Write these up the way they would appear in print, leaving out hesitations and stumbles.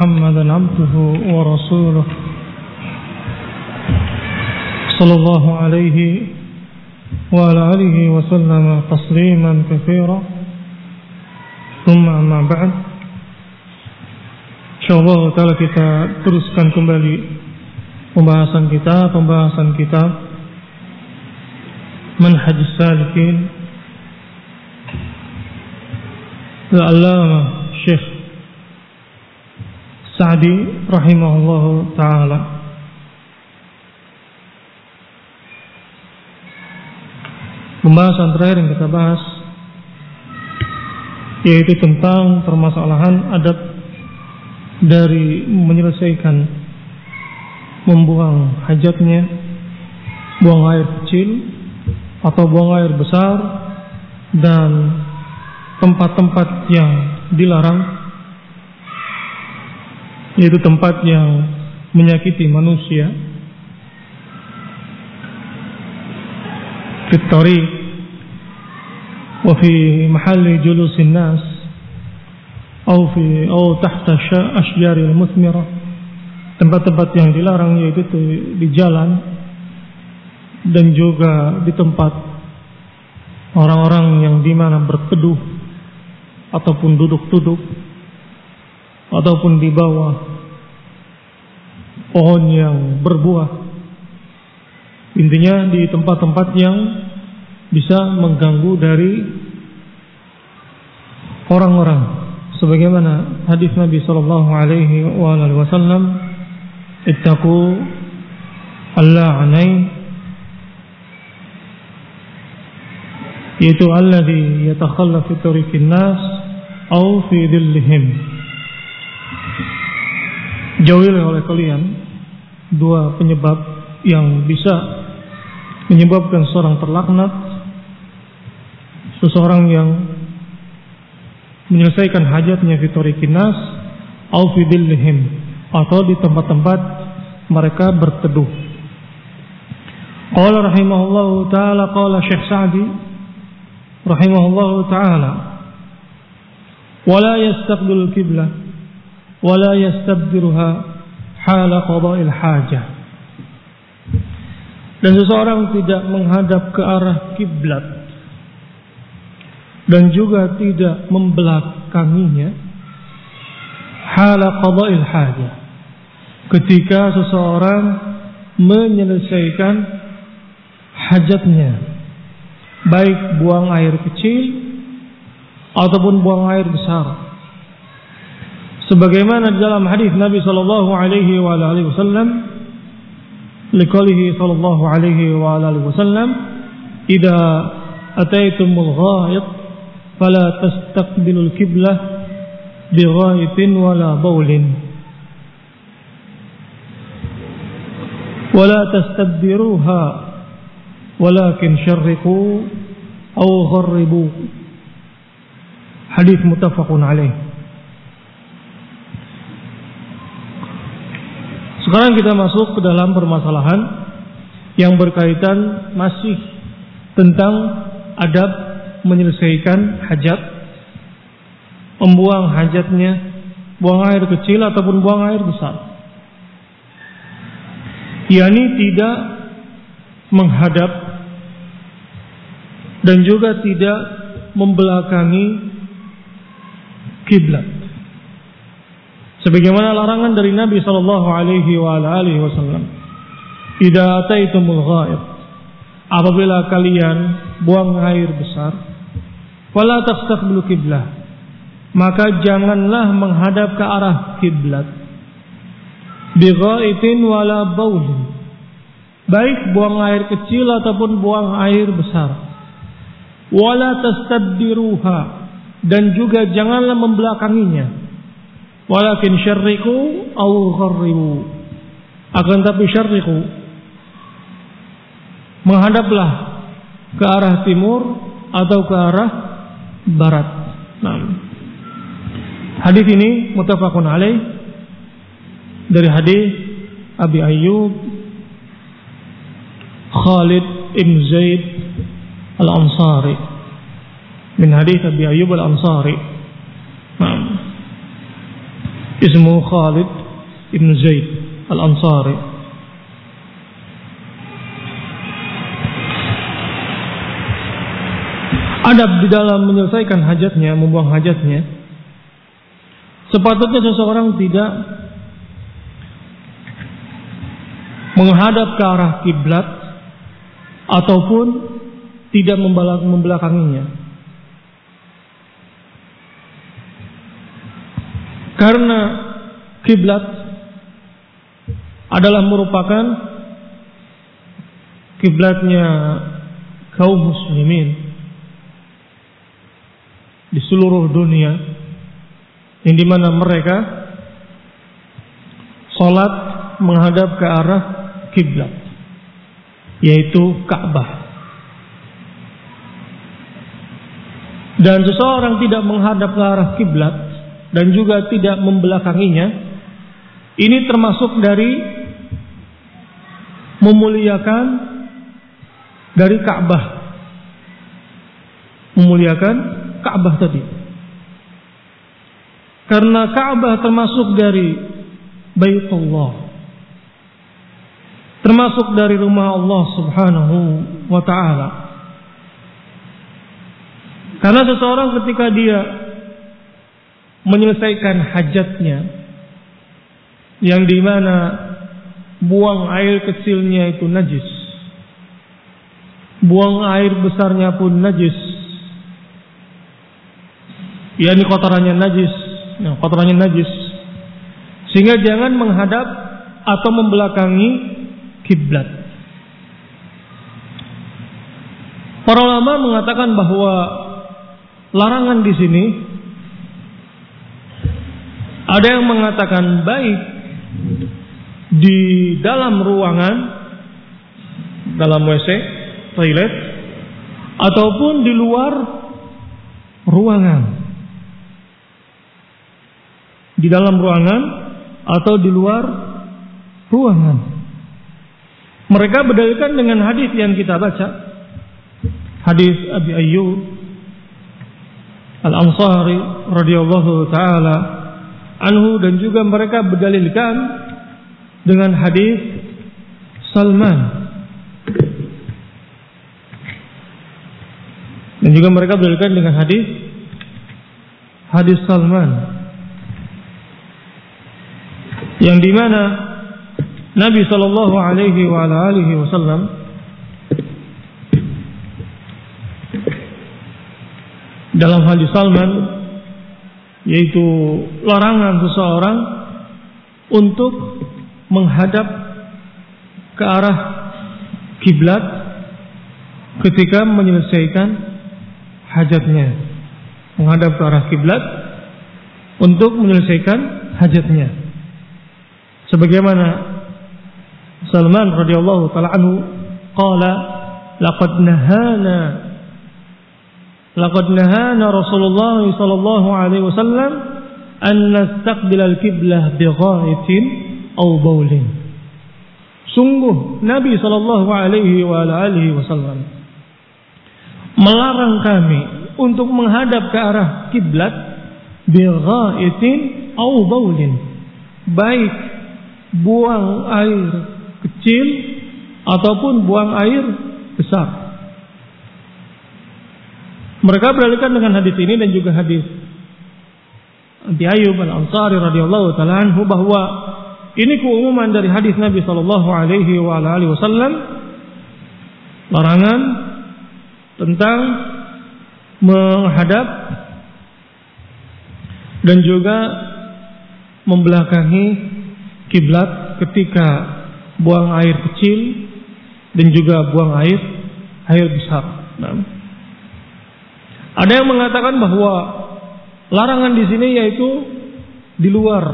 محمدا عبده ورسوله صلى الله عليه وعلى آله وسلم تسليما كثيرا ثم أما بعد. InsyaAllah ta'ala kita teruskan kembali pembahasan kitab Manhajus Salikin Al-Allamah Syekh Sa'di rahimahullahu ta'ala. Pembahasan terakhir yang kita bahas yaitu tentang permasalahan adab dari menyelesaikan membuang hajatnya, buang air kecil atau buang air besar, dan tempat-tempat yang dilarang, yaitu tempat yang menyakiti manusia, fi tariq wa fi mahalli julusin nas atau tahta asyjaril muthmirah, tempat-tempat yang dilarang yaitu di jalan dan juga di tempat orang-orang yang di mana berteduh ataupun duduk-duduk ataupun di bawah pohon yang berbuah. Intinya di tempat-tempat yang bisa mengganggu dari orang-orang, sebagaimana hadis Nabi sallallahu alaihi wasallam, ittaqu al-la'nain, yaitu alladhi yatakhalla fi tariqin nas aw fi dhillihim. Jauhilah oleh kalian dua penyebab yang bisa menyebabkan seorang terlaknat, seseorang yang menyelesaikan hajatnya fi tariqin nas aw fi dhillihim, atau di tempat-tempat mereka berteduh. Qala rahimahullahu ta'ala, qala Syekh Sa'di rahimahullahu ta'ala, wala yastaqbilul qiblah wala yastabdiruha hala qada'il hajah. Dan seseorang tidak menghadap ke arah kiblat dan juga tidak membelakanginya hala qada'il hajah, ketika seseorang menyelesaikan hajatnya, baik buang air kecil ataupun buang air besar. Sebagaimana dalam hadis Nabi sallallahu alaihi wasallam, liqaulihi sallallahu alaihi wasallam, idza ataitumul ghaid fala tastaqbilul qiblah bighaitin wala baulin wala tastabdiruha walakin syarriqu aw gharribu. Hadis muttafaqun alaih. Sekarang kita masuk ke dalam permasalahan yang berkaitan masih tentang adab menyelesaikan hajat, membuang hajatnya, buang air kecil ataupun buang air besar, yakni tidak menghadap dan juga tidak membelakangi kiblat, sebagaimana larangan dari Nabi sallallahu alaihi wasallam, idza ataitumul ghaid, apabila kalian buang air besar, wala tastaqbilu qiblah, maka janganlah menghadap ke arah kiblat, bi ghaitin wala baul, baik buang air kecil ataupun buang air besar, wala tastabdiruha, dan juga janganlah membelakanginya, walakin syarriqu aw gharribu, akan tapi syarriqu, menghadaplah ke arah timur atau ke arah barat. Nah, hadis ini muttafaqun alaih, dari hadis Abi Ayyub Khalid ibn Zaid al-Ansari, min hadis Abi Ayyub al-Ansari. Nah, ismu Khalid ibn Zaid al-Ansari. Adab di dalam menyelesaikan hajatnya, membuang hajatnya, sepatutnya seseorang tidak menghadap ke arah kiblat ataupun tidak membelakanginya. Karena kiblat adalah merupakan kiblatnya kaum muslimin di seluruh dunia, yang dimana mereka salat menghadap ke arah kiblat, yaitu Ka'bah. Dan seseorang tidak menghadap ke arah kiblat dan juga tidak membelakanginya, ini termasuk dari memuliakan dari Ka'bah, memuliakan Ka'bah tadi. Karena Ka'bah termasuk dari Baitullah, termasuk dari rumah Allah Subhanahu wa ta'ala. Karena seseorang ketika dia menyelesaikan hajatnya, yang dimana buang air kecilnya itu najis, buang air besarnya pun najis, yakni kotorannya najis, sehingga jangan menghadap atau membelakangi kiblat. Para ulama mengatakan bahwa larangan di sini ada yang mengatakan baik di dalam ruangan, dalam WC, toilet, ataupun di luar ruangan. Di dalam ruangan atau di luar ruangan. Mereka berdalilkan dengan hadis yang kita baca, hadis Abi Ayyub Al-Ansari radhiyallahu taala anhu, dan juga mereka berdalilkan dengan hadis Salman, dan juga mereka berdalilkan dengan hadis Salman, yang dimana Nabi sallallahu alaihi wasallam dalam hadis Salman, yaitu larangan seseorang untuk menghadap ke arah kiblat ketika menyelesaikan hajatnya, menghadap ke arah kiblat untuk menyelesaikan hajatnya. Sebagaimana Salman radhiyallahu taala anhu qala laqad nahana Rasulullah sallallahu alaihi wasallam an nastaqbil al-qiblah bi ghaitin aw baulin. Sungguh Nabi sallallahu alaihi wasallam melarang kami untuk menghadap ke arah kiblat bi ghaitin aw baulin, baik buang air kecil ataupun buang air besar. Mereka berdalilkan dengan hadis ini dan juga hadis Abi Ayyub Al-Ansari radhiyallahu taala anhu bahwa ini keumuman dari hadis Nabi sallallahu alaihi wasallam, larangan tentang menghadap dan juga membelakangi kiblat ketika buang air kecil dan juga buang air besar. Ada yang mengatakan bahwa larangan di sini yaitu di luar,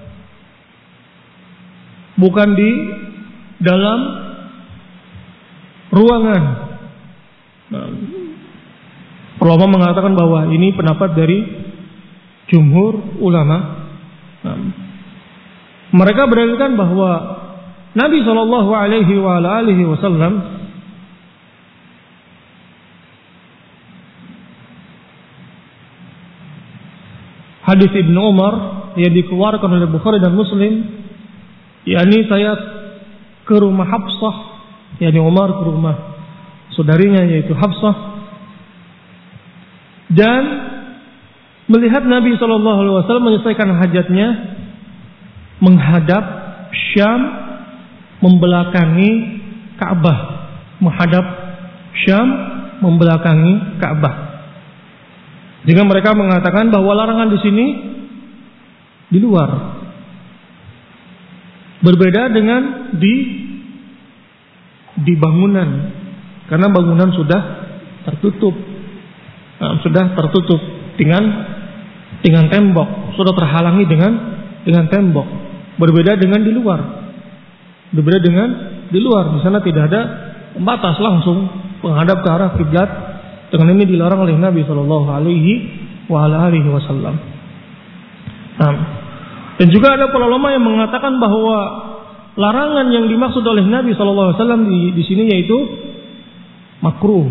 bukan di dalam ruangan. Ulama mengatakan bahwa ini pendapat dari jumhur ulama. Mereka berdalilkan bahwa Nabi sallallahu alaihi wasallam hadis Ibnu Umar yang dikeluarkan oleh Bukhari dan Muslim, yakni saya ke rumah Hafsah, yakni Umar ke rumah saudarinya yaitu Hafsah, dan melihat Nabi SAW menyelesaikan hajatnya menghadap Syam, membelakangi Ka'bah, menghadap Syam, membelakangi Ka'bah. Jika mereka mengatakan bahwa larangan di sini di luar, berbeda dengan di bangunan, karena bangunan sudah tertutup, dengan tembok, sudah terhalangi dengan tembok. Berbeda dengan di luar. Berbeda dengan di luar, di sana tidak ada pembatas, langsung menghadap ke arah kiblat. Dengan ini dilarang oleh Nabi sallallahu alaihi wasallam. Dan juga ada para ulama yang mengatakan bahwa larangan yang dimaksud oleh Nabi sallallahu alaihi wasallam di sini yaitu makruh.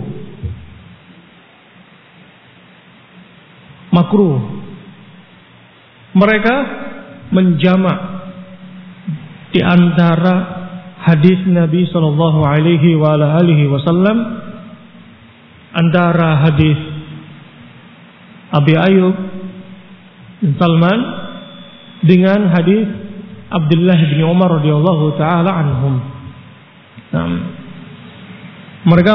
Makruh. Mereka menjamak di antara hadis Nabi sallallahu alaihi wasallam, antara hadis Abi Ayyub bin Salman dengan hadis Abdullah bin Umar radhiyallahu taala anhum. Mereka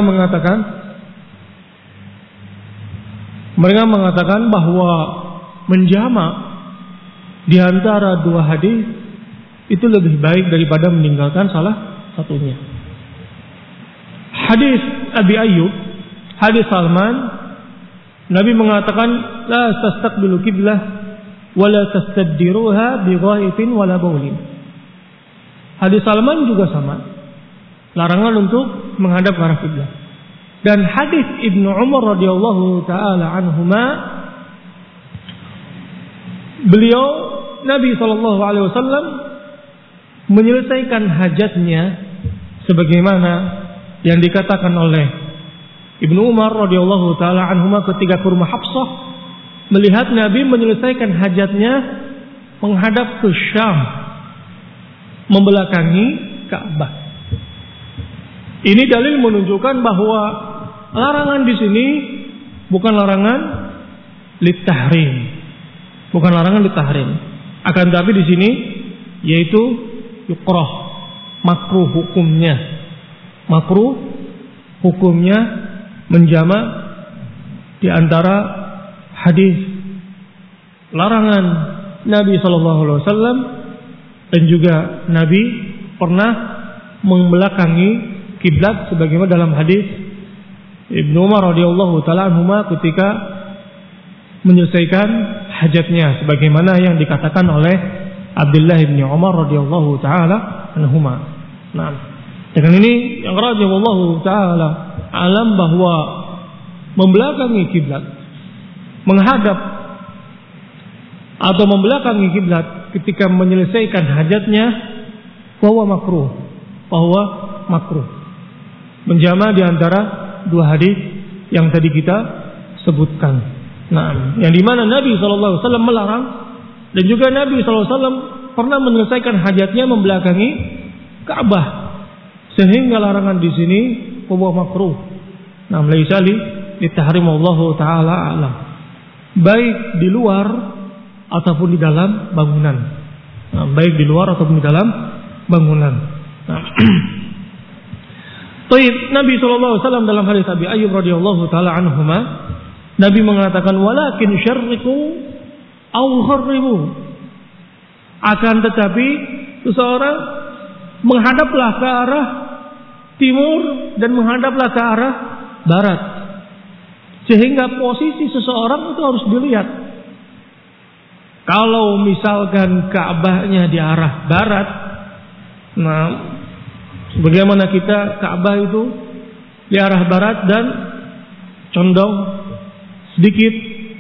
mengatakan bahwa menjamak di antara dua hadis itu lebih baik daripada meninggalkan salah satunya. Hadis Abi Ayyub, hadis Salman, Nabi mengatakan la tastaqbilu qiblah wa la tastaddiruha bi ghaibin wala baulin. Hadis Salman juga sama, larangan untuk menghadap ke arah kiblat. Dan hadis Ibnu Umar radhiyallahu taala anhuma, beliau Nabi sallallahu alaihi wasallam menyelesaikan hajatnya sebagaimana yang dikatakan oleh Ibnu Umar radhiyallahu taala anhuma ketika ke rumah Hafsah, melihat Nabi menyelesaikan hajatnya menghadap ke Syam, membelakangi Ka'bah. Ini dalil menunjukkan bahwa larangan di sini bukan larangan litahrim, bukan larangan litahrim. Akan tapi di sini yaitu yukrah, makruh hukumnya. Makruh hukumnya menjamak di antara hadis larangan Nabi sallallahu alaihi wasallam dan juga Nabi pernah membelakangi kiblat sebagaimana dalam hadis Ibnu Umar radhiyallahu taala anhuma ketika menyelesaikan hajatnya sebagaimana yang dikatakan oleh Abdullah bin Umar radhiyallahu taala anhuma. Nah, dengan ini yang radhiyallahu taala alam bahwa membelakangi kiblat, menghadap atau membelakangi kiblat ketika menyelesaikan hajatnya bahwa makruh. Menjama di antara dua hadis yang tadi kita sebutkan. Nah, yang dimana Nabi SAW melarang dan juga Nabi SAW pernah menyelesaikan hajatnya membelakangi Ka'bah, sehingga larangan di sini bahwa makruh. Nah, laisa li tahrim Allah taala alam. Baik di luar ataupun di dalam bangunan. Nah, baik di luar ataupun di dalam bangunan. Nah, Taib, Nabi SAW dalam hadis Abi Ayyub radhiyallahu taala anhuma, Nabi mengatakan walakin syarriku au gharribu. Akan tetapi seseorang menghadaplah ke arah timur dan menghadaplah ke arah barat. Sehingga posisi seseorang itu harus dilihat. Kalau misalkan Ka'bahnya di arah barat, nah bagaimana kita Ka'bah itu di arah barat dan condong sedikit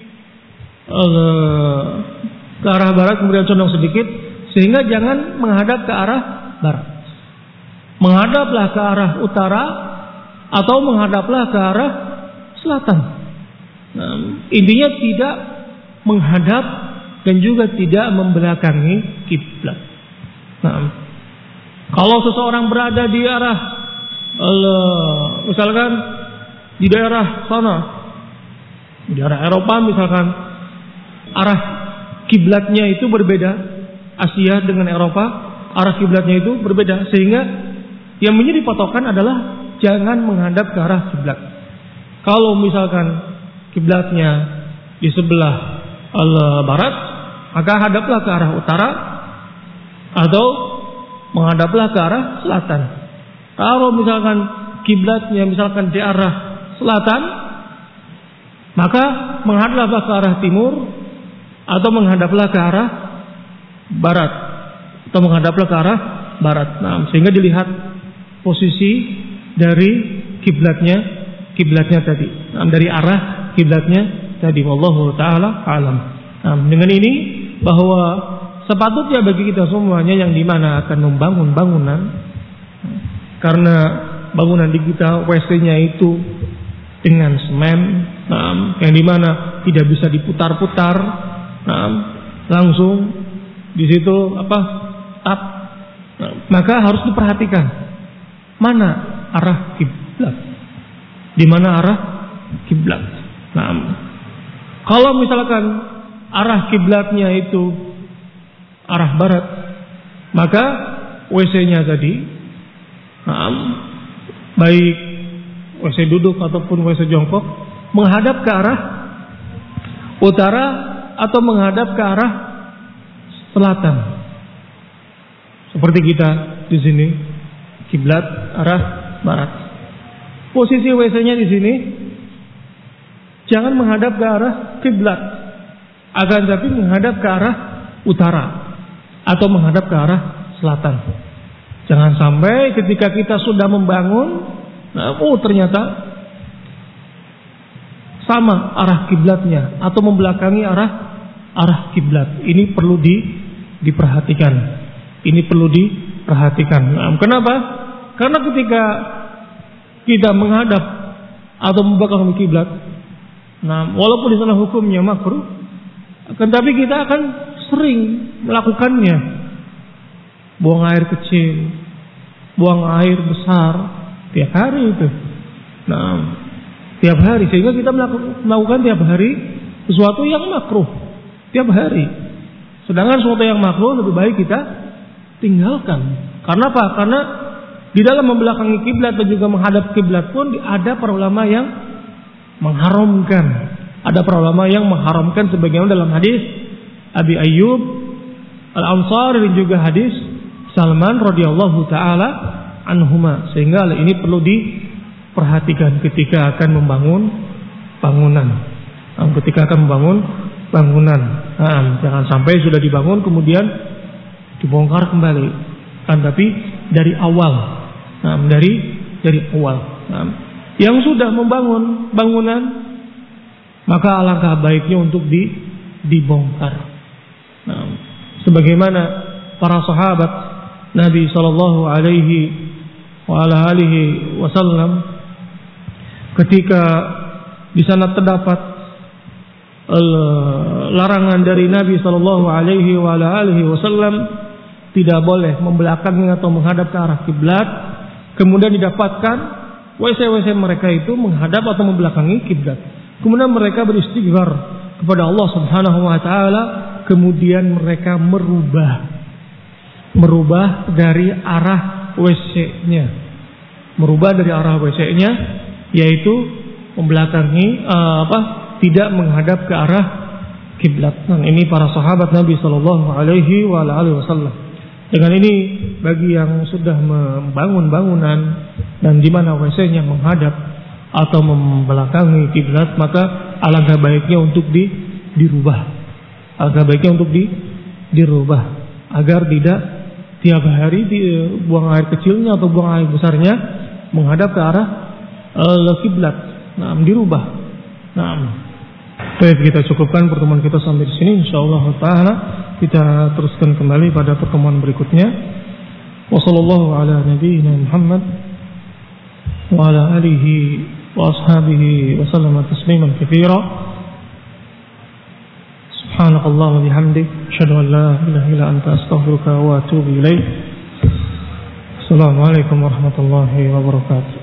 ke arah barat kemudian condong sedikit, sehingga jangan menghadap ke arah barat. Menghadaplah ke arah utara atau menghadaplah ke arah selatan. Nah, intinya tidak menghadap dan juga tidak membelakangi kiblat. Nah, kalau seseorang berada di arah misalkan di daerah sana, di daerah Eropa misalkan, arah kiblatnya itu berbeda, Asia dengan Eropa, arah kiblatnya itu berbeda, sehingga yang menjadi patokan adalah jangan menghadap ke arah kiblat. Kalau misalkan kiblatnya di sebelah barat, maka hadaplah ke arah utara atau menghadaplah ke arah selatan. Kalau misalkan kiblatnya misalkan di arah selatan, maka menghadaplah ke arah timur atau menghadaplah ke arah barat atau menghadaplah ke arah barat. Nah, sehingga dilihat posisi dari kiblatnya tadi. Nah, dari arah kiblatnya tadi. Wallahu taala alam. Nah, dengan ini bahwa sepatutnya bagi kita semuanya yang dimana akan membangun bangunan, karena bangunan di kita WC-nya itu dengan semen, yang dimana tidak bisa diputar-putar, langsung di situ tap, maka harus diperhatikan mana arah kiblat, di mana arah kiblat. Kalau misalkan arah kiblatnya itu arah barat, maka WC-nya tadi, baik WC duduk ataupun WC jongkok, menghadap ke arah utara atau menghadap ke arah selatan. Seperti kita di sini, kiblat arah barat. Posisi WC-nya di sini jangan menghadap ke arah kiblat, akan tapi menghadap ke arah utara atau menghadap ke arah selatan. Jangan sampai ketika kita sudah membangun, ternyata sama arah kiblatnya atau membelakangi arah kiblat. Ini perlu diperhatikan. Ini perlu diperhatikan. Kenapa? Karena ketika kita menghadap atau membelakangi kiblat, walaupun di sana hukumnya makruh, akan tapi kita akan sering melakukannya. Buang air kecil, buang air besar, tiap hari itu. Tiap hari, sehingga kita melakukan tiap hari sesuatu yang makruh tiap hari. Sedangkan sesuatu yang makruh lebih baik kita tinggalkan. Karena apa? Karena di dalam membelakangi kiblat dan juga menghadap kiblat pun ada para ulama yang mengharamkan. Ada para ulama yang mengharamkan, sebagaimana dalam hadis Abi Ayyub Al-Ansari dan juga hadis Salman radhiyallahu taala anhuma. Sehingga hal ini perlu diperhatikan ketika akan membangun bangunan. Ketika akan membangun bangunan, jangan sampai sudah dibangun kemudian dibongkar kembali. Tapi dari awal, dari awal. Yang sudah membangun bangunan, maka alangkah baiknya untuk dibongkar. Sebagaimana para sahabat Nabi sallallahu alaihi wasallam ketika di sana terdapat larangan dari Nabi sallallahu alaihi wasallam tidak boleh membelakangi atau menghadap ke arah kiblat, kemudian didapatkan WC mereka itu menghadap atau membelakangi kiblat. Kemudian mereka beristighfar kepada Allah Subhanahu wa taala, kemudian mereka merubah dari arah WC-nya. Merubah dari arah WC-nya, yaitu membelakangi tidak menghadap ke arah kiblat. Ini para sahabat Nabi sallallahu alaihi wasallam. Dengan ini bagi yang sudah membangun bangunan dan di mana WC-nya menghadap atau membelakangi kiblat, maka alangkah baiknya untuk dirubah. Alangkah baiknya untuk dirubah agar tidak tiap hari buang air kecilnya atau buang air besarnya menghadap ke arah kiblat. Dirubah. Baik, kita cukupkan pertemuan kita sampai di sini. Insyaallah taala kita teruskan kembali pada pertemuan berikutnya. Wassallallahu ala nabiyyina Muhammad wa ala alihi wa ashabihi wa sallama tasliman katsira. Subhanallah. Subhanakallahumma bihamdik, asyhadu an la ilaha illa anta, astaghfiruka wa atubu ilaik. Assalamualaikum warahmatullahi wabarakatuh.